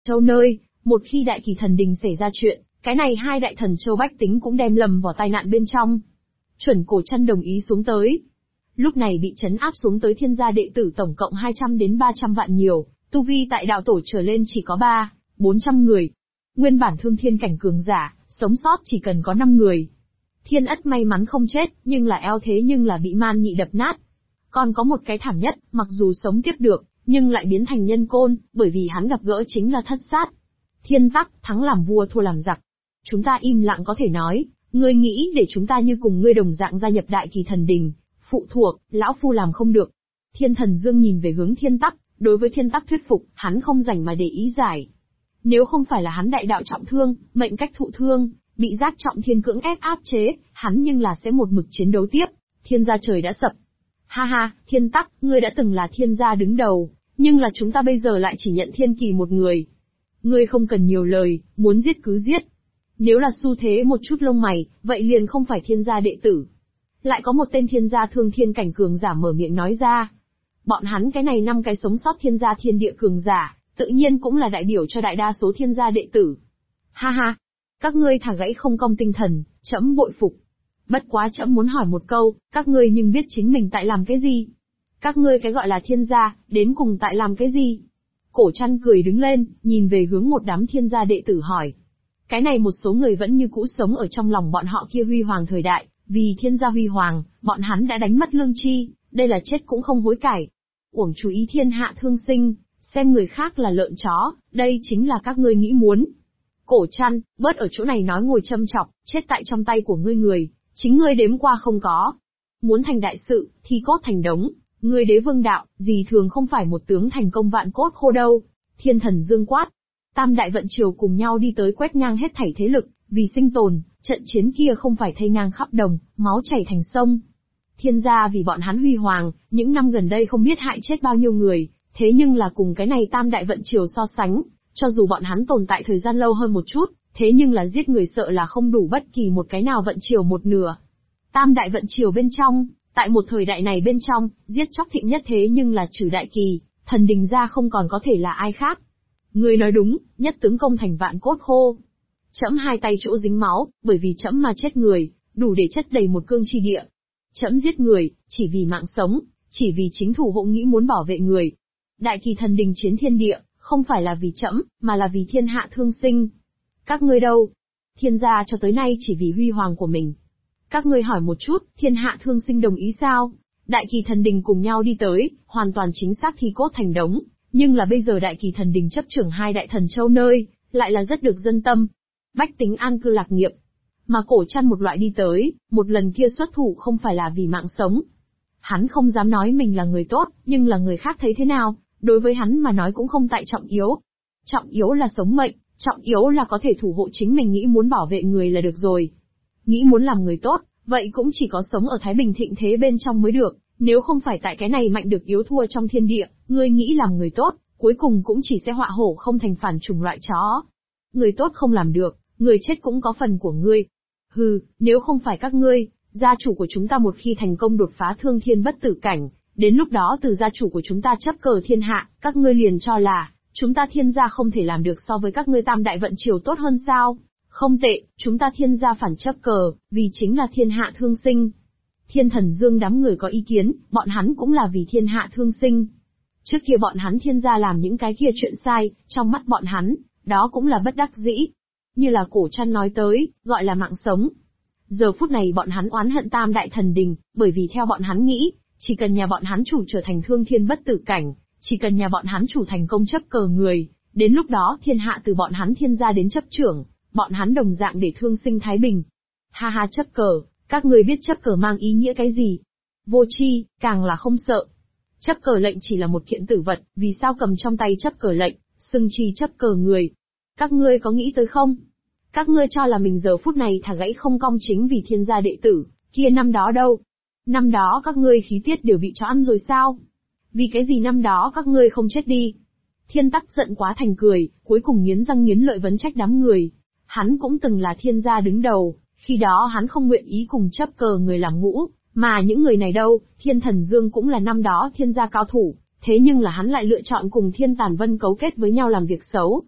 châu nơi, một khi Đại Kỳ Thần Đình xảy ra chuyện, cái này hai đại thần châu bách tính cũng đem lầm vào tai nạn bên trong. Chuẩn Cổ Trân đồng ý xuống tới. Lúc này bị trấn áp xuống tới thiên gia đệ tử tổng cộng 200 đến 300 vạn nhiều, tu vi tại đạo tổ trở lên chỉ có 400 người. Nguyên bản thương thiên cảnh cường giả, sống sót chỉ cần có 5 người. Thiên Ất may mắn không chết, nhưng là eo thế nhưng là bị Man Nhị đập nát. Còn có một cái thảm nhất, mặc dù sống tiếp được, nhưng lại biến thành nhân côn, bởi vì hắn gặp gỡ chính là Thất Sát. Thiên Tắc, thắng làm vua thua làm giặc. Chúng ta im lặng có thể nói, ngươi nghĩ để chúng ta như cùng ngươi đồng dạng gia nhập Đại Kỳ Thần Đình, phụ thuộc, lão phu làm không được. Thiên Thần Dương nhìn về hướng Thiên Tắc, đối với Thiên Tắc thuyết phục, hắn không rảnh mà để ý giải. Nếu không phải là hắn đại đạo trọng thương, mệnh cách thụ thương, bị giác trọng thiên cưỡng ép áp chế, hắn nhưng là sẽ một mực chiến đấu tiếp, thiên gia trời đã sập. Ha ha, Thiên Tắc, ngươi đã từng là thiên gia đứng đầu, nhưng là chúng ta bây giờ lại chỉ nhận thiên kỳ một người. Ngươi không cần nhiều lời, muốn giết cứ giết. Nếu là xu thế một chút lông mày, vậy liền không phải thiên gia đệ tử. Lại có một tên thiên gia thương thiên cảnh cường giả mở miệng nói ra. Bọn hắn cái này 5 cái sống sót thiên gia thiên địa cường giả, tự nhiên cũng là đại biểu cho đại đa số thiên gia đệ tử. Ha ha, các ngươi thả gãy không cong tinh thần, trẫm bội phục. Bất quá trẫm muốn hỏi một câu, các ngươi nhưng biết chính mình tại làm cái gì? Các ngươi cái gọi là thiên gia, đến cùng tại làm cái gì? Cổ Trăn cười đứng lên, nhìn về hướng một đám thiên gia đệ tử hỏi. Cái này một số người vẫn như cũ sống ở trong lòng bọn họ kia huy hoàng thời đại, vì thiên gia huy hoàng, bọn hắn đã đánh mất lương tri, đây là chết cũng không hối cải. Uổng chú ý thiên hạ thương sinh, xem người khác là lợn chó, đây chính là các ngươi nghĩ muốn. Cổ Trăn, bớt ở chỗ này nói ngồi châm chọc, chết tại trong tay của ngươi người, chính ngươi đếm qua không có. Muốn thành đại sự, thì cốt thành đống, ngươi đế vương đạo, gì thường không phải một tướng thành công vạn cốt khô đâu. Thiên Thần Dương quát. Tam đại vận triều cùng nhau đi tới quét ngang hết thảy thế lực, vì sinh tồn, trận chiến kia không phải thây ngang khắp đồng, máu chảy thành sông. Thiên gia vì bọn hắn huy hoàng, những năm gần đây không biết hại chết bao nhiêu người, thế nhưng là cùng cái này tam đại vận triều so sánh, cho dù bọn hắn tồn tại thời gian lâu hơn một chút, thế nhưng là giết người sợ là không đủ bất kỳ một cái nào vận triều một nửa. Tam đại vận triều bên trong, tại một thời đại này bên trong, giết chóc thịnh nhất thế nhưng là trừ Đại Kỳ, Thần Đình ra không còn có thể là ai khác. Ngươi nói đúng, nhất tướng công thành vạn cốt khô. Trẫm hai tay chỗ dính máu, bởi vì trẫm mà chết người, đủ để chất đầy một cương tri địa. Trẫm giết người, chỉ vì mạng sống, chỉ vì chính thủ hộ nghĩ muốn bảo vệ người. Đại Kỳ Thần Đình chiến thiên địa, không phải là vì trẫm, mà là vì thiên hạ thương sinh. Các ngươi đâu? Thiên gia cho tới nay chỉ vì huy hoàng của mình. Các ngươi hỏi một chút, thiên hạ thương sinh đồng ý sao? Đại Kỳ Thần Đình cùng nhau đi tới, hoàn toàn chính xác thi cốt thành đống, nhưng là bây giờ Đại Kỳ Thần Đình chấp trưởng hai đại thần châu nơi, lại là rất được dân tâm. Bách tính an cư lạc nghiệp. Mà Cổ Trăn một loại đi tới, một lần kia xuất thủ không phải là vì mạng sống. Hắn không dám nói mình là người tốt, nhưng là người khác thấy thế nào, đối với hắn mà nói cũng không tại trọng yếu. Trọng yếu là sống mệnh, trọng yếu là có thể thủ hộ chính mình nghĩ muốn bảo vệ người là được rồi. Nghĩ muốn làm người tốt, vậy cũng chỉ có sống ở thái bình thịnh thế bên trong mới được, nếu không phải tại cái này mạnh được yếu thua trong thiên địa, ngươi nghĩ làm người tốt, cuối cùng cũng chỉ sẽ họa hổ không thành phản chủng loại chó. Người tốt không làm được, người chết cũng có phần của ngươi. Hừ, nếu không phải các ngươi, gia chủ của chúng ta một khi thành công đột phá thương thiên bất tử cảnh, đến lúc đó từ gia chủ của chúng ta chấp cờ thiên hạ, các ngươi liền cho là, chúng ta thiên gia không thể làm được so với các ngươi tam đại vận triều tốt hơn sao? Không tệ, chúng ta thiên gia phản chấp cờ, vì chính là thiên hạ thương sinh. Thiên Thần Dương đám người có ý kiến, bọn hắn cũng là vì thiên hạ thương sinh. Trước kia bọn hắn thiên gia làm những cái kia chuyện sai, trong mắt bọn hắn, đó cũng là bất đắc dĩ. Như là Cổ Trăn nói tới, gọi là mạng sống. Giờ phút này bọn hắn oán hận tam đại thần đình, bởi vì theo bọn hắn nghĩ, chỉ cần nhà bọn hắn chủ trở thành thương thiên bất tử cảnh, chỉ cần nhà bọn hắn chủ thành công chấp cờ người, đến lúc đó thiên hạ từ bọn hắn thiên gia đến chấp trưởng, bọn hắn đồng dạng để thương sinh thái bình. Ha ha, chấp cờ, các người biết chấp cờ mang ý nghĩa cái gì? Vô tri, càng là không sợ. Chấp cờ lệnh chỉ là một kiện tử vật, vì sao cầm trong tay chấp cờ lệnh, xưng chi chấp cờ người? Các ngươi có nghĩ tới không? Các ngươi cho là mình giờ phút này thả gãy không cong chính vì thiên gia đệ tử, kia năm đó đâu? Năm đó các ngươi khí tiết đều bị chó ăn rồi sao? Vì cái gì năm đó các ngươi không chết đi? Thiên Tắc giận quá thành cười, cuối cùng nghiến răng nghiến lợi vấn trách đám người. Hắn cũng từng là thiên gia đứng đầu, khi đó hắn không nguyện ý cùng chấp cờ người làm ngũ, mà những người này đâu, Thiên Thần Dương cũng là năm đó thiên gia cao thủ, thế nhưng là hắn lại lựa chọn cùng Thiên Tàn Vân cấu kết với nhau làm việc xấu.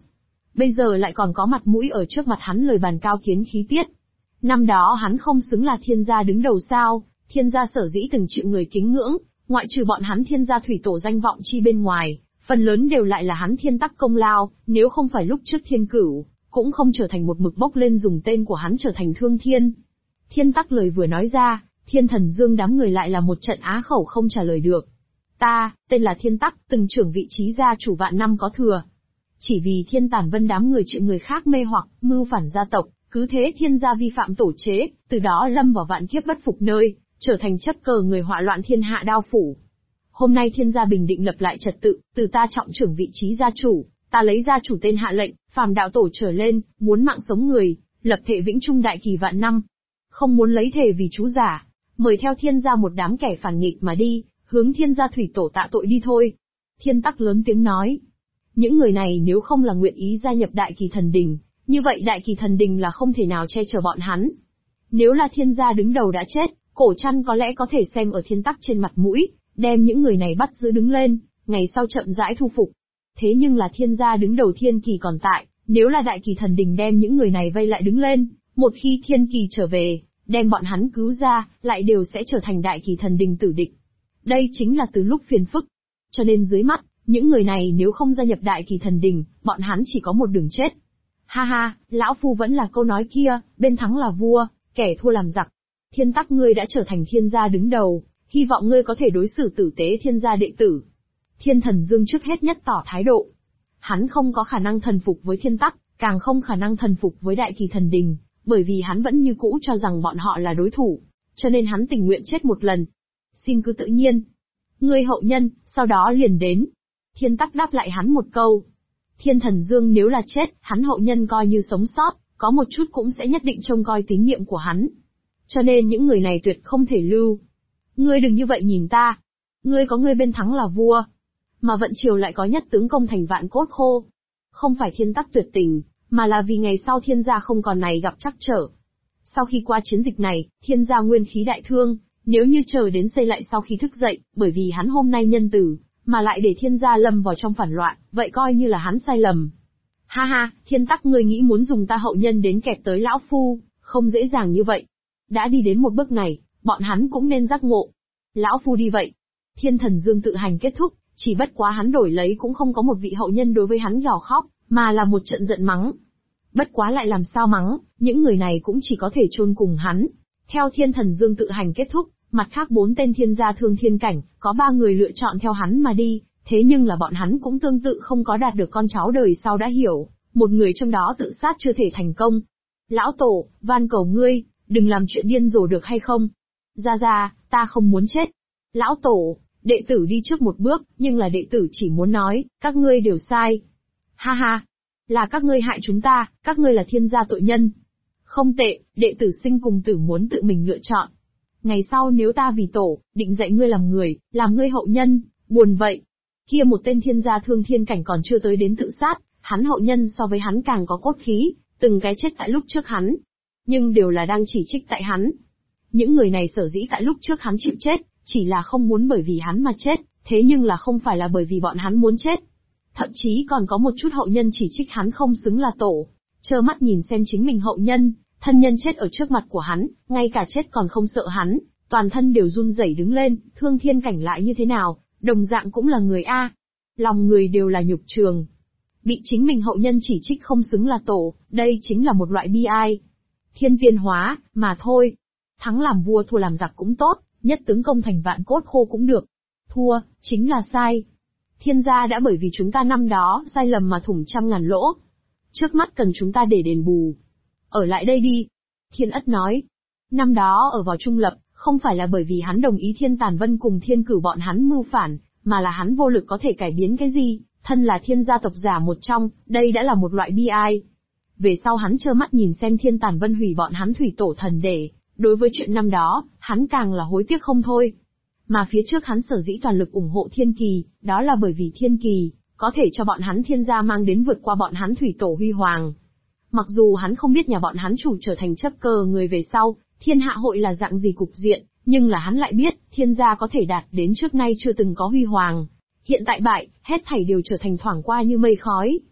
bây giờ lại còn có mặt mũi ở trước mặt hắn lời bàn cao kiến khí tiết. Năm đó hắn không xứng là thiên gia đứng đầu sao? Thiên gia sở dĩ từng chịu người kính ngưỡng, ngoại trừ bọn hắn thiên gia thủy tổ danh vọng chi bên ngoài, phần lớn đều lại là hắn Thiên Tắc công lao, nếu không phải lúc trước Thiên Cửu, cũng không trở thành một mực bốc lên dùng tên của hắn trở thành Thương Thiên. Thiên Tắc lời vừa nói ra, Thiên Thần Dương đám người lại là một trận á khẩu không trả lời được. Ta, tên là Thiên Tắc, từng trưởng vị trí gia chủ vạn năm có thừa. Chỉ vì Thiên Tản Vân đám người chịu người khác mê hoặc, mưu phản gia tộc, cứ thế thiên gia vi phạm tổ chế, từ đó lâm vào vạn kiếp bất phục nơi, trở thành chấp cờ người họa loạn thiên hạ đao phủ. Hôm nay thiên gia bình định lập lại trật tự, từ ta trọng trưởng vị trí gia chủ, ta lấy gia chủ tên hạ lệnh, phàm đạo tổ trở lên, muốn mạng sống người, lập thệ vĩnh trung đại kỳ vạn năm. Không muốn lấy thề vì chú giả, mời theo thiên gia một đám kẻ phản nghịch mà đi, hướng thiên gia thủy tổ tạ tội đi thôi. Thiên Tắc lớn tiếng nói. Những người này nếu không là nguyện ý gia nhập đại kỳ thần đình, như vậy đại kỳ thần đình là không thể nào che chở bọn hắn. Nếu là thiên gia đứng đầu đã chết, Cổ Trăn có lẽ có thể xem ở Thiên Tắc trên mặt mũi, đem những người này bắt giữ đứng lên, ngày sau chậm rãi thu phục. Thế nhưng là thiên gia đứng đầu thiên kỳ còn tại, nếu là đại kỳ thần đình đem những người này vây lại đứng lên, một khi thiên kỳ trở về, đem bọn hắn cứu ra, lại đều sẽ trở thành đại kỳ thần đình tử địch. Đây chính là từ lúc phiền phức. Cho nên dưới mắt, những người này nếu không gia nhập đại kỳ thần đình, bọn hắn chỉ có một đường chết. Ha ha, lão phu vẫn là câu nói kia, bên thắng là vua, kẻ thua làm giặc. Thiên Tắc ngươi đã trở thành thiên gia đứng đầu, hy vọng ngươi có thể đối xử tử tế thiên gia đệ tử. Thiên Thần Dương trước hết nhất tỏ thái độ. Hắn không có khả năng thần phục với Thiên Tắc, càng không khả năng thần phục với đại kỳ thần đình, bởi vì hắn vẫn như cũ cho rằng bọn họ là đối thủ, cho nên hắn tình nguyện chết một lần. Xin cứ tự nhiên. Ngươi hậu nhân, sau đó liền đến. Thiên Tắc đáp lại hắn một câu. Thiên Thần Dương nếu là chết, hắn hậu nhân coi như sống sót, có một chút cũng sẽ nhất định trông coi tín nhiệm của hắn. Cho nên những người này tuyệt không thể lưu. Ngươi đừng như vậy nhìn ta. Ngươi có ngươi bên thắng là vua. Mà vận triều lại có nhất tướng công thành vạn cốt khô. Không phải Thiên Tắc tuyệt tình, mà là vì ngày sau thiên gia không còn này gặp trắc trở. Sau khi qua chiến dịch này, thiên gia nguyên khí đại thương, nếu như chờ đến xây lại sau khi thức dậy, bởi vì hắn hôm nay nhân tử, mà lại để thiên gia lâm vào trong phản loạn, vậy coi như là hắn sai lầm. Ha ha, Thiên Tắc ngươi nghĩ muốn dùng ta hậu nhân đến kẹp tới lão phu, không dễ dàng như vậy. Đã đi đến một bước này, bọn hắn cũng nên giác ngộ. Lão phu đi vậy. Thiên Thần Dương tự hành kết thúc, chỉ bất quá hắn đổi lấy cũng không có một vị hậu nhân đối với hắn gào khóc, mà là một trận giận mắng. Bất quá lại làm sao mắng, những người này cũng chỉ có thể chôn cùng hắn. Theo Thiên Thần Dương tự hành kết thúc, mặt khác 4 tên thiên gia thương thiên cảnh, có 3 người lựa chọn theo hắn mà đi, thế nhưng là bọn hắn cũng tương tự không có đạt được con cháu đời sau đã hiểu, một người trong đó tự sát chưa thể thành công. Lão tổ, van cầu ngươi, đừng làm chuyện điên rồ được hay không? Ra, ta không muốn chết. Lão tổ, đệ tử đi trước một bước, nhưng là đệ tử chỉ muốn nói, các ngươi đều sai. Ha ha, là các ngươi hại chúng ta, các ngươi là thiên gia tội nhân. Không tệ, đệ tử sinh cùng tử muốn tự mình lựa chọn. Ngày sau nếu ta vì tổ, định dạy ngươi làm người, làm ngươi hậu nhân, buồn vậy. Kia một tên thiên gia thương thiên cảnh còn chưa tới đến tự sát, hắn hậu nhân so với hắn càng có cốt khí, từng cái chết tại lúc trước hắn. Nhưng đều là đang chỉ trích tại hắn. Những người này sở dĩ tại lúc trước hắn chịu chết, chỉ là không muốn bởi vì hắn mà chết, thế nhưng là không phải là bởi vì bọn hắn muốn chết. Thậm chí còn có một chút hậu nhân chỉ trích hắn không xứng là tổ, trơ mắt nhìn xem chính mình hậu nhân, thân nhân chết ở trước mặt của hắn, ngay cả chết còn không sợ hắn, toàn thân đều run rẩy đứng lên, thương thiên cảnh lại như thế nào, đồng dạng cũng là người a. Lòng người đều là nhục trường. Bị chính mình hậu nhân chỉ trích không xứng là tổ, đây chính là một loại bi ai. Thiên tiên hóa, mà thôi. Thắng làm vua thua làm giặc cũng tốt, nhất tướng công thành vạn cốt khô cũng được. Thua, chính là sai. Thiên gia đã bởi vì chúng ta năm đó sai lầm mà thủng trăm ngàn lỗ. Trước mắt cần chúng ta để đền bù. Ở lại đây đi. Thiên Ất nói. Năm đó ở vào trung lập, không phải là bởi vì hắn đồng ý Thiên Tản Vân cùng Thiên Cửu bọn hắn mưu phản, mà là hắn vô lực có thể cải biến cái gì, thân là thiên gia tộc giả một trong, đây đã là một loại bi ai. Về sau hắn trơ mắt nhìn xem Thiên Tản Vân hủy bọn hắn thủy tổ thần để, đối với chuyện năm đó, hắn càng là hối tiếc không thôi. Mà phía trước hắn sở dĩ toàn lực ủng hộ Thiên Kỳ, đó là bởi vì Thiên Kỳ, có thể cho bọn hắn thiên gia mang đến vượt qua bọn hắn thủy tổ huy hoàng. Mặc dù hắn không biết nhà bọn hắn chủ trở thành chấp cờ người về sau, thiên hạ hội là dạng gì cục diện, nhưng là hắn lại biết, thiên gia có thể đạt đến trước nay chưa từng có huy hoàng. Hiện tại bại, hết thảy đều trở thành thoảng qua như mây khói.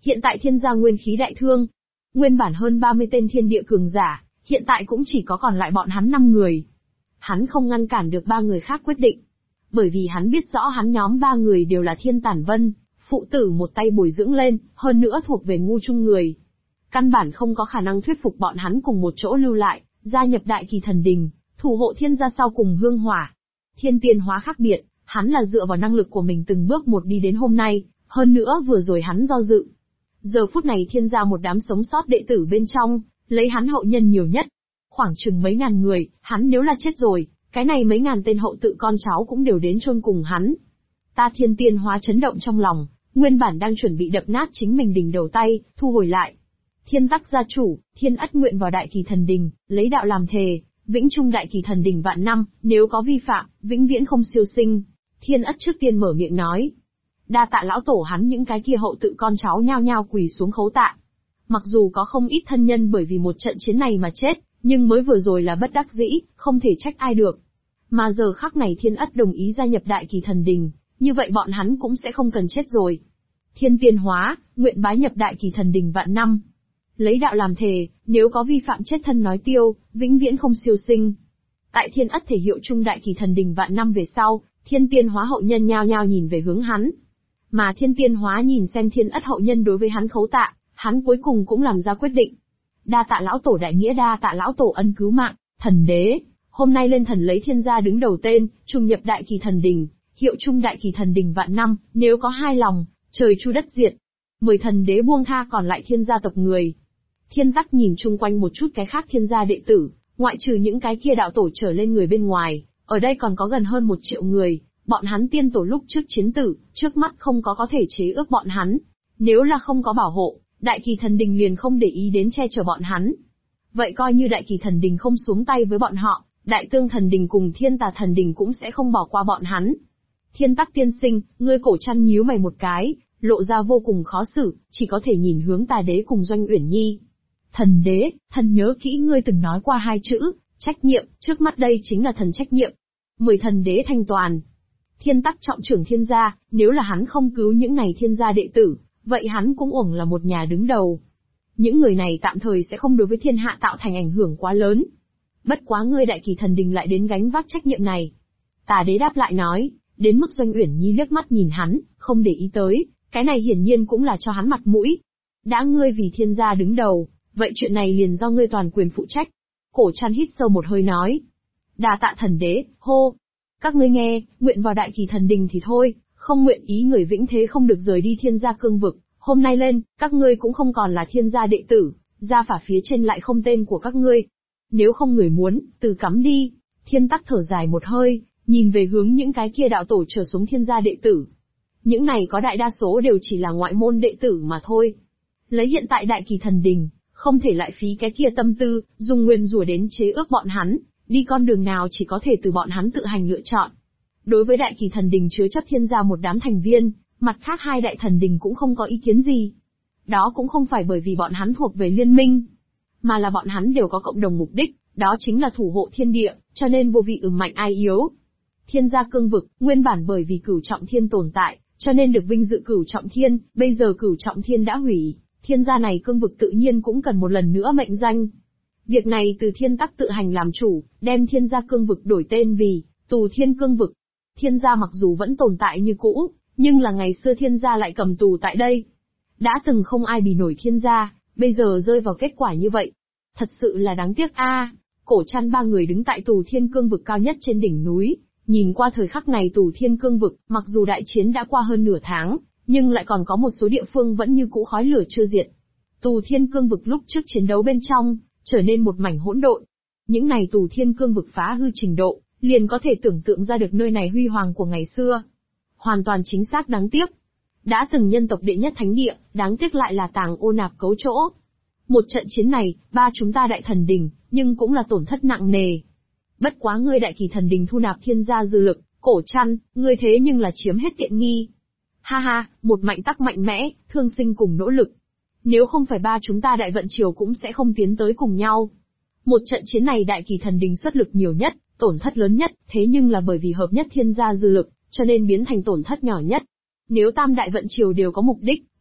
Hiện tại thiên gia nguyên khí đại thương. Nguyên bản hơn 30 tên thiên địa cường giả, hiện tại cũng chỉ có còn lại bọn hắn 5 người. Hắn không ngăn cản được 3 người khác quyết định. Bởi vì hắn biết rõ hắn nhóm 3 người đều là Thiên Tản Vân, phụ tử một tay bồi dưỡng lên, hơn nữa thuộc về ngu trung người. Căn bản không có khả năng thuyết phục bọn hắn cùng một chỗ lưu lại, gia nhập Đại Kỳ Thần Đình, thủ hộ thiên gia sau cùng hương hỏa. Thiên Tiên Hóa khác biệt, hắn là dựa vào năng lực của mình từng bước một đi đến hôm nay, hơn nữa vừa rồi hắn do dự. Giờ phút này thiên gia một đám sống sót đệ tử bên trong, lấy hắn hậu nhân nhiều nhất. Khoảng chừng mấy ngàn người, hắn nếu là chết rồi, cái này mấy ngàn tên hậu tự con cháu cũng đều đến chôn cùng hắn. Ta Thiên Tiên Hóa chấn động trong lòng, nguyên bản đang chuẩn bị đập nát chính mình đỉnh đầu tay, thu hồi lại. Thiên Tắc gia chủ, Thiên Ất nguyện vào Đại Kỳ Thần Đình, lấy đạo làm thề, vĩnh trung Đại Kỳ Thần Đình vạn năm, nếu có vi phạm, vĩnh viễn không siêu sinh. Thiên Ất trước tiên mở miệng nói. Đa tạ lão tổ, hắn những cái kia hậu tự con cháu nhao nhao quỳ xuống khấu tạ. Mặc dù có không ít thân nhân bởi vì một trận chiến này mà chết, nhưng mới vừa rồi là bất đắc dĩ, không thể trách ai được. Mà giờ khắc này Thiên Ất đồng ý gia nhập Đại Kỳ Thần Đình, như vậy bọn hắn cũng sẽ không cần chết rồi. Thiên Tiên Hóa, nguyện bái nhập Đại Kỳ Thần Đình vạn năm. Lấy đạo làm thề, nếu có vi phạm chết thân nói tiêu, vĩnh viễn không siêu sinh. Tại Thiên Ất thể hiệu trung Đại Kỳ Thần Đình vạn năm về sau, Thiên Tiên Hóa hậu nhân nhao nhao nhìn về hướng hắn. Mà Thiên Tiên Hóa nhìn xem Thiên Ất hậu nhân đối với hắn khấu tạ, hắn cuối cùng cũng làm ra quyết định. Đa tạ lão tổ đại nghĩa, đa tạ lão tổ ân cứu mạng, thần đế. Hôm nay lên thần lấy thiên gia đứng đầu tên, trùng nhập Đại Kỳ Thần Đình, hiệu trung Đại Kỳ Thần Đình vạn năm, nếu có hai lòng, trời chu đất diệt. 10 thần đế buông tha còn lại thiên gia tộc người. Thiên Tắc nhìn chung quanh một chút cái khác thiên gia đệ tử, ngoại trừ những cái kia đạo tổ trở lên người bên ngoài, ở đây còn có gần hơn 1 triệu người, bọn hắn tiên tổ lúc trước chiến tử, trước mắt không có thể chế ước bọn hắn. Nếu là không có bảo hộ, Đại Kỳ Thần Đình liền không để ý đến che chở bọn hắn. Vậy coi như Đại Kỳ Thần Đình không xuống tay với bọn họ, Đại Tương Thần Đình cùng Thiên Tà Thần Đình cũng sẽ không bỏ qua bọn hắn. Thiên Tắc tiên sinh, ngươi cổ chăn nhíu mày một cái, lộ ra vô cùng khó xử, chỉ có thể nhìn hướng Tà Đế cùng Doanh Uyển Nhi. Thần đế, thần nhớ kỹ ngươi từng nói qua 2 chữ, trách nhiệm, trước mắt đây chính là thần trách nhiệm. 10 thần đế thanh toàn. Thiên Tắc trọng trưởng thiên gia, nếu là hắn không cứu những này thiên gia đệ tử, vậy hắn cũng uổng là một nhà đứng đầu. Những người này tạm thời sẽ không đối với thiên hạ tạo thành ảnh hưởng quá lớn. Bất quá ngươi Đại Kỳ Thần Đình lại đến gánh vác trách nhiệm này. Tà Đế đáp lại nói, đến mức Doanh Uyển Nhi liếc mắt nhìn hắn, không để ý tới, cái này hiển nhiên cũng là cho hắn mặt mũi. Đã ngươi vì thiên gia đứng đầu, vậy chuyện này liền do ngươi toàn quyền phụ trách. Cổ Trăn hít sâu một hơi nói. Đa tạ thần đế, hô. Các ngươi nghe, nguyện vào Đại Kỳ Thần Đình thì thôi, không nguyện ý người vĩnh thế không được rời đi thiên gia cương vực. Hôm nay lên, các ngươi cũng không còn là thiên gia đệ tử, gia phả phía trên lại không tên của các ngươi. Nếu không người muốn, từ cắm đi. Thiên Tắc thở dài một hơi, nhìn về hướng những cái kia đạo tổ trở xuống thiên gia đệ tử. Những này có đại đa số đều chỉ là ngoại môn đệ tử mà thôi. Lấy hiện tại Đại Kỳ Thần Đình, không thể lại phí cái kia tâm tư, dùng nguyên rủa đến chế ước bọn hắn, đi con đường nào chỉ có thể từ bọn hắn tự hành lựa chọn. Đối với Đại Kỳ Thần Đình chứa chấp thiên gia một đám thành viên, mặt khác 2 đại thần đình cũng không có ý kiến gì. Đó cũng không phải bởi vì bọn hắn thuộc về liên minh, mà là bọn hắn đều có cộng đồng mục đích, đó chính là thủ hộ thiên địa, cho nên vô vị mạnh ai yếu. Thiên gia cương vực, nguyên bản bởi vì Cửu Trọng Thiên tồn tại, cho nên được vinh dự Cửu Trọng Thiên, bây giờ Cửu Trọng Thiên đã hủy, thiên gia này cương vực tự nhiên cũng cần một lần nữa mệnh danh. Việc này từ Thiên Tắc tự hành làm chủ, đem thiên gia cương vực đổi tên vì Tù Thiên Cương Vực. Thiên gia mặc dù vẫn tồn tại như cũ, nhưng là ngày xưa thiên gia lại cầm tù tại đây. Đã từng không ai bì nổi thiên gia, bây giờ rơi vào kết quả như vậy. Thật sự là đáng tiếc a. Cổ Trăn 3 người đứng tại Tù Thiên Cương Vực cao nhất trên đỉnh núi, nhìn qua thời khắc này Tù Thiên Cương Vực, mặc dù đại chiến đã qua hơn nửa tháng, nhưng lại còn có một số địa phương vẫn như cũ khói lửa chưa diệt. Tù Thiên Cương Vực lúc trước chiến đấu bên trong, trở nên một mảnh hỗn độn. Những này Tù Thiên Cương Vực phá hư trình độ, liền có thể tưởng tượng ra được nơi này huy hoàng của ngày xưa. Hoàn toàn chính xác đáng tiếc. Đã từng nhân tộc đệ nhất thánh địa, đáng tiếc lại là tàng ô nạp cấu chỗ. Một trận chiến này, 3 chúng ta đại thần đình, nhưng cũng là tổn thất nặng nề. Bất quá ngươi Đại Kỳ Thần Đình thu nạp thiên gia dư lực, Cổ Trăn, ngươi thế nhưng là chiếm hết tiện nghi. Ha ha, một mạnh tắc mạnh mẽ, thương sinh cùng nỗ lực. Nếu không phải 3 chúng ta đại vận triều cũng sẽ không tiến tới cùng nhau. Một trận chiến này Đại Kỳ Thần Đình xuất lực nhiều nhất, tổn thất lớn nhất, thế nhưng là bởi vì hợp nhất thiên gia dư lực, cho nên biến thành tổn thất nhỏ nhất. Nếu tam đại vận triều đều có mục đích,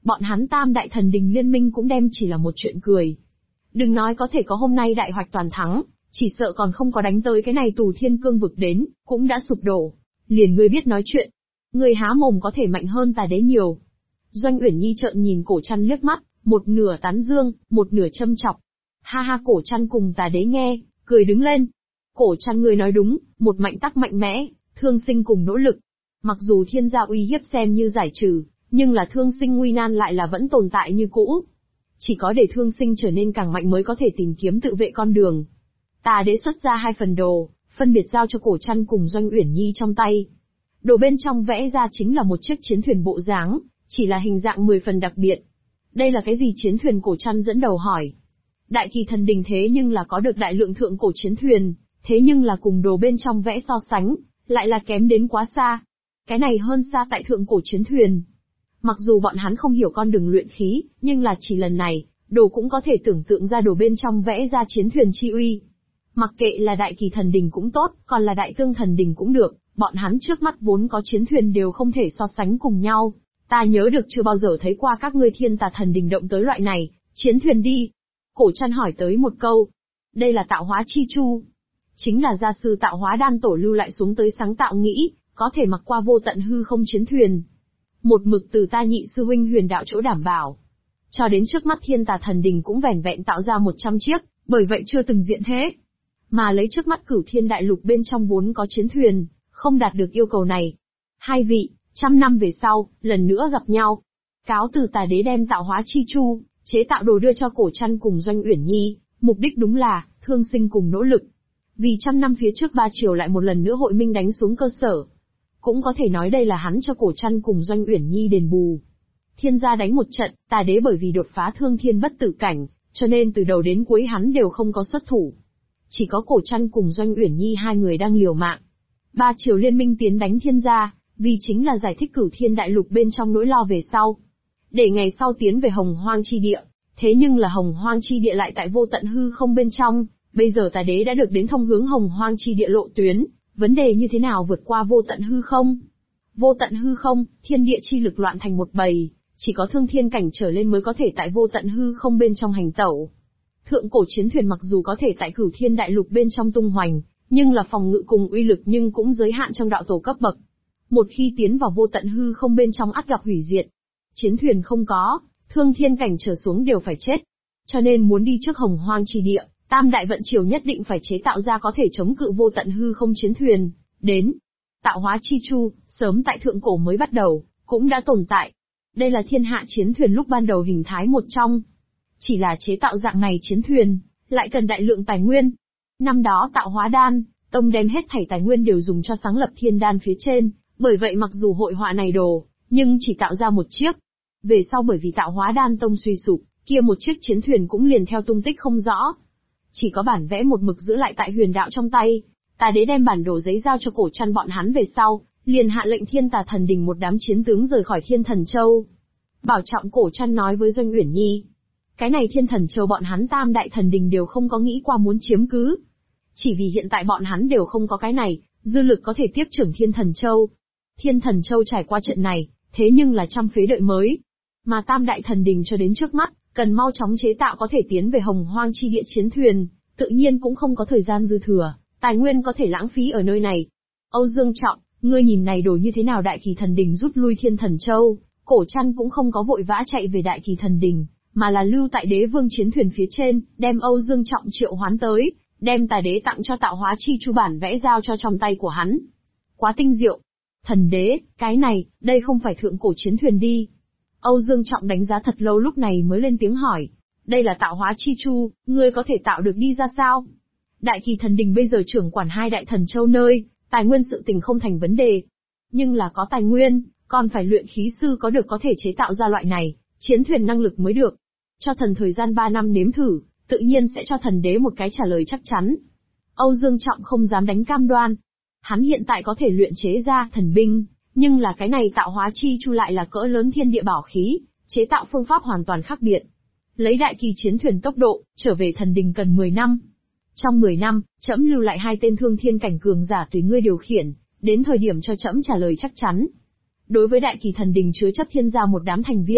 Bọn hắn tam đại thần đình liên minh cũng đem chỉ là một chuyện cười. Đừng nói có thể có hôm nay đại hoạch toàn thắng, chỉ sợ còn không có đánh tới cái này Tù Thiên Cương vực đến, cũng đã sụp đổ. Liền ngươi biết nói chuyện. Ngươi há mồm có thể mạnh hơn Tà Đế nhiều. Doanh Uyển Nhi trợn nhìn Cổ Trăn liếc mắt, một nửa tán dương, một nửa châm chọc. Ha ha, Cổ Trăn cùng Tà Đế nghe, cười đứng lên. Cổ Trăn, ngươi nói đúng, một mạnh tắc mạnh mẽ, thương sinh cùng nỗ lực. Mặc dù thiên gia uy hiếp xem như giải trừ, nhưng là thương sinh nguy nan lại là vẫn tồn tại như cũ. Chỉ có để thương sinh trở nên càng mạnh mới có thể tìm kiếm tự vệ con đường. Tà Đế xuất ra 2 phần đồ, phân biệt giao cho Cổ Trăn cùng Doanh Uyển Nhi trong tay. Đồ bên trong vẽ ra chính là một chiếc chiến thuyền bộ dáng, chỉ là hình dạng 10 phần đặc biệt. Đây là cái gì chiến thuyền? Cổ Trăn dẫn đầu hỏi. Đại Kỳ Thần Đình thế nhưng là có được đại lượng thượng cổ chiến thuyền, thế nhưng là cùng đồ bên trong vẽ so sánh, lại là kém đến quá xa. Cái này hơn xa tại thượng cổ chiến thuyền. Mặc dù bọn hắn không hiểu con đường luyện khí, nhưng là chỉ lần này, đồ cũng có thể tưởng tượng ra đồ bên trong vẽ ra chiến thuyền chi uy. Mặc kệ là Đại Kỳ Thần Đình cũng tốt, còn là Đại Tương Thần Đình cũng được, bọn hắn trước mắt vốn có chiến thuyền đều không thể so sánh cùng nhau. Ta nhớ được chưa bao giờ thấy qua các ngươi Thiên Tà Thần Đình động tới loại này, chiến thuyền đi. Cổ Trăn hỏi tới một câu. Đây là tạo hóa chi chu. Chính là gia sư tạo hóa đan tổ lưu lại xuống tới sáng tạo nghĩ, có thể mặc qua vô tận hư không chiến thuyền. Một mực từ ta nhị sư huynh Huyền Đạo chỗ đảm bảo. Cho đến trước mắt Thiên Tà Thần Đình cũng vẻn vẹn tạo ra 100 chiếc, bởi vậy chưa từng diện thế. Mà lấy trước mắt Cửu Thiên Đại Lục bên trong vốn có chiến thuyền, không đạt được yêu cầu này. Hai vị, 100 năm về sau, lần nữa gặp nhau. Cáo từ Tà Đế đem tạo hóa chi chu, chế tạo đồ đưa cho Cổ Trăn cùng Doanh Uyển Nhi, mục đích đúng là, thương sinh cùng nỗ lực. Vì 100 năm phía trước ba triều lại một lần nữa hội minh đánh xuống cơ sở. Cũng có thể nói đây là hắn cho Cổ Trăn cùng Doanh Uyển Nhi đền bù. Thiên gia đánh một trận, Tà Đế bởi vì đột phá thương thiên bất tử cảnh, cho nên từ đầu đến cuối hắn đều không có xuất thủ. Chỉ có Cổ Trăn cùng Doanh Uyển Nhi hai người đang liều mạng. Ba triều liên minh tiến đánh thiên gia, vì chính là giải thích Cửu Thiên Đại Lục bên trong nỗi lo về sau. Để ngày sau tiến về Hồng Hoang chi địa, thế nhưng là Hồng Hoang chi địa lại tại vô tận hư không bên trong, bây giờ Tà Đế đã được đến thông hướng Hồng Hoang chi địa lộ tuyến, vấn đề như thế nào vượt qua vô tận hư không? Vô tận hư không, thiên địa chi lực loạn thành một bầy, chỉ có thương thiên cảnh trở lên mới có thể tại vô tận hư không bên trong hành tẩu. Thượng cổ chiến thuyền mặc dù có thể tại Cửu Thiên Đại Lục bên trong tung hoành, nhưng là phòng ngự cùng uy lực nhưng cũng giới hạn trong đạo tổ cấp bậc. Một khi tiến vào vô tận hư không bên trong ắt gặp hủy diệt. Chiến thuyền không có, thương thiên cảnh trở xuống đều phải chết. Cho nên muốn đi trước Hồng Hoang chi địa, Tam Đại Vận Triều nhất định phải chế tạo ra có thể chống cự vô tận hư không chiến thuyền. Đến, tạo hóa chi chu, sớm tại thượng cổ mới bắt đầu, cũng đã tồn tại. Đây là thiên hạ chiến thuyền lúc ban đầu hình thái một trong. Chỉ là chế tạo dạng này chiến thuyền, lại cần đại lượng tài nguyên. Năm đó tạo hóa đan, tông đem hết thảy tài nguyên đều dùng cho sáng lập thiên đan phía trên, bởi vậy mặc dù hội họa này đồ, nhưng chỉ tạo ra một chiếc. Về sau bởi vì tạo hóa đan tông suy sụp, kia một chiếc chiến thuyền cũng liền theo tung tích không rõ. Chỉ có bản vẽ một mực giữ lại tại Huyền Đạo trong tay. Tà Đế đem bản đồ giấy giao cho Cổ Trăn bọn hắn về sau, liền hạ lệnh Thiên Tà Thần Đình một đám chiến tướng rời khỏi Thiên Thần Châu. Bảo trọng Cổ Trăn nói với Doanh Uyển Nhi. Cái này Thiên Thần Châu bọn hắn Tam Đại Thần Đình đều không có nghĩ qua muốn chiếm cứ. Chỉ vì hiện tại bọn hắn đều không có cái này, dư lực có thể tiếp trưởng Thiên Thần Châu. Thiên Thần Châu trải qua trận này, thế nhưng là trăm phế đợi mới. Mà Tam Đại Thần Đình cho đến trước mắt, cần mau chóng chế tạo có thể tiến về Hồng Hoang chi địa chiến thuyền, tự nhiên cũng không có thời gian dư thừa, tài nguyên có thể lãng phí ở nơi này. Âu Dương Trọng, ngươi nhìn này đồ như thế nào? Đại Kỳ Thần Đình rút lui Thiên Thần Châu, Cổ Trăn cũng không có vội vã chạy về Đại Kỳ Thần Đình, mà là lưu tại Đế Vương chiến thuyền phía trên, đem Âu Dương Trọng triệu hoán tới, đem Tà Đế tặng cho tạo hóa chi chu bản vẽ giao cho trong tay của hắn. Quá tinh diệu. Thần Đế, cái này, đây không phải thượng cổ chiến thuyền đi. Âu Dương Trọng đánh giá thật lâu lúc này mới lên tiếng hỏi. Đây là tạo hóa chi chu, ngươi có thể tạo được đi ra sao? Đại Kỳ Thần Đình bây giờ trưởng quản 2 đại thần châu nơi, tài nguyên sự tình không thành vấn đề. Nhưng là có tài nguyên, còn phải luyện khí sư có được có thể chế tạo ra loại này, chiến thuyền năng lực mới được. Cho thần thời gian 3 năm nếm thử, tự nhiên sẽ cho thần đế một cái trả lời chắc chắn. Âu Dương Trọng không dám đánh cam đoan. Hắn hiện tại có thể luyện chế ra thần binh, nhưng là cái này tạo hóa chi chu lại là cỡ lớn thiên địa bảo khí, chế tạo phương pháp hoàn toàn khác biệt. Lấy Đại Kỳ chiến thuyền tốc độ, trở về thần đình cần 10 năm. Trong 10 năm, trẫm lưu lại 2 tên thương thiên cảnh cường giả tùy ngươi điều khiển, đến thời điểm cho trẫm trả lời chắc chắn. Đối với Đại Kỳ thần đình chứa chấp thiên gia một đám thành viên,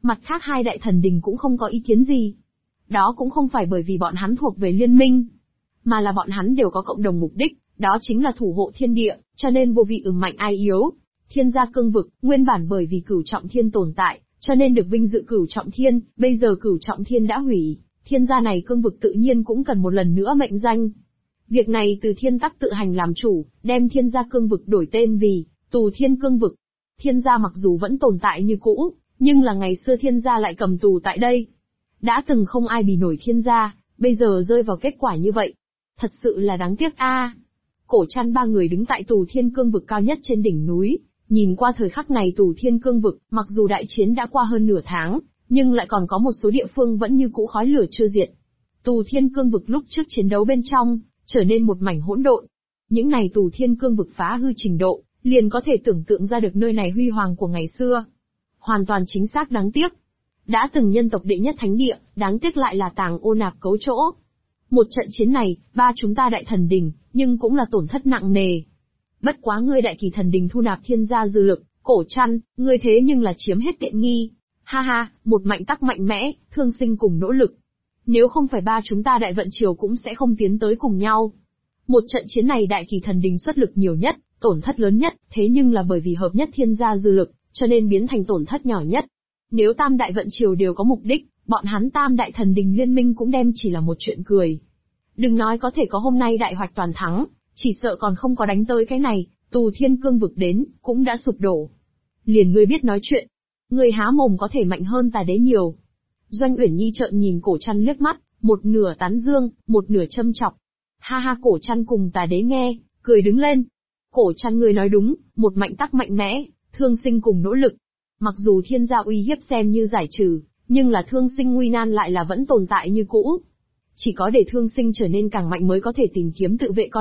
Mặt khác hai đại thần đình cũng không có ý kiến gì. Đó cũng không phải bởi vì bọn hắn thuộc về liên minh, mà là bọn hắn đều có cộng đồng mục đích, đó chính là thủ hộ thiên địa, cho nên vô vị mạnh ai yếu. Thiên gia cương vực, nguyên bản bởi vì Cửu Trọng Thiên tồn tại, cho nên được vinh dự Cửu Trọng Thiên, bây giờ Cửu Trọng Thiên đã hủy, thiên gia này cương vực tự nhiên cũng cần một lần nữa mệnh danh. Việc này từ Thiên Tắc tự hành làm chủ, đem thiên gia cương vực đổi tên vì Tù Thiên Cương Vực. Thiên gia mặc dù vẫn tồn tại như cũ, nhưng là ngày xưa thiên gia lại cầm tù tại đây. Đã từng không ai bì nổi thiên gia, bây giờ rơi vào kết quả như vậy. Thật sự là đáng tiếc a. Cổ Trăn ba người đứng tại Tù Thiên Cương Vực cao nhất trên đỉnh núi, nhìn qua thời khắc này Tù Thiên Cương Vực, mặc dù đại chiến đã qua hơn nửa tháng, nhưng lại còn có một số địa phương vẫn như cũ khói lửa chưa diệt. Tù Thiên Cương Vực lúc trước chiến đấu bên trong, trở nên một mảnh hỗn độn. Những này Tù Thiên Cương Vực phá hư trình độ, liền có thể tưởng tượng ra được nơi này huy hoàng của ngày xưa. Hoàn toàn chính xác đáng tiếc. Đã từng nhân tộc đệ nhất thánh địa, đáng tiếc lại là tàng ô nạp cấu chỗ. Một trận chiến này, chúng ta đại thần đình, nhưng cũng là tổn thất nặng nề. Bất quá ngươi đại kỳ thần đình thu nạp thiên gia dư lực, Cổ Trăn, ngươi thế nhưng là chiếm hết tiện nghi. Ha ha, một mạnh tắc mạnh mẽ, thương sinh cùng nỗ lực. Nếu không phải chúng ta đại vận triều cũng sẽ không tiến tới cùng nhau. Một trận chiến này đại kỳ thần đình xuất lực nhiều nhất, tổn thất lớn nhất, thế nhưng là bởi vì hợp nhất thiên gia dư lực, cho nên biến thành tổn thất nhỏ nhất. Nếu tam đại vận triều đều có mục đích, bọn hắn tam đại thần đình liên minh cũng đem chỉ là một chuyện cười. Đừng nói có thể có hôm nay đại hoạch toàn thắng, chỉ sợ còn không có đánh tới cái này, Tù Thiên Cương Vực đến, cũng đã sụp đổ. Liền ngươi biết nói chuyện. Ngươi há mồm có thể mạnh hơn Tà Đế nhiều. Doanh Uyển Nhi trợn nhìn Cổ Trăn liếc mắt, một nửa tán dương, một nửa châm chọc. Ha ha, Cổ Trăn cùng Tà Đế nghe, cười đứng lên. Cổ Trăn ngươi nói đúng, một mạnh tắc mạnh mẽ, thương sinh cùng nỗ lực. Mặc dù thiên gia uy hiếp xem như giải trừ, nhưng là thương sinh nguy nan lại là vẫn tồn tại như cũ. Chỉ có để thương sinh trở nên càng mạnh mới có thể tìm kiếm tự vệ con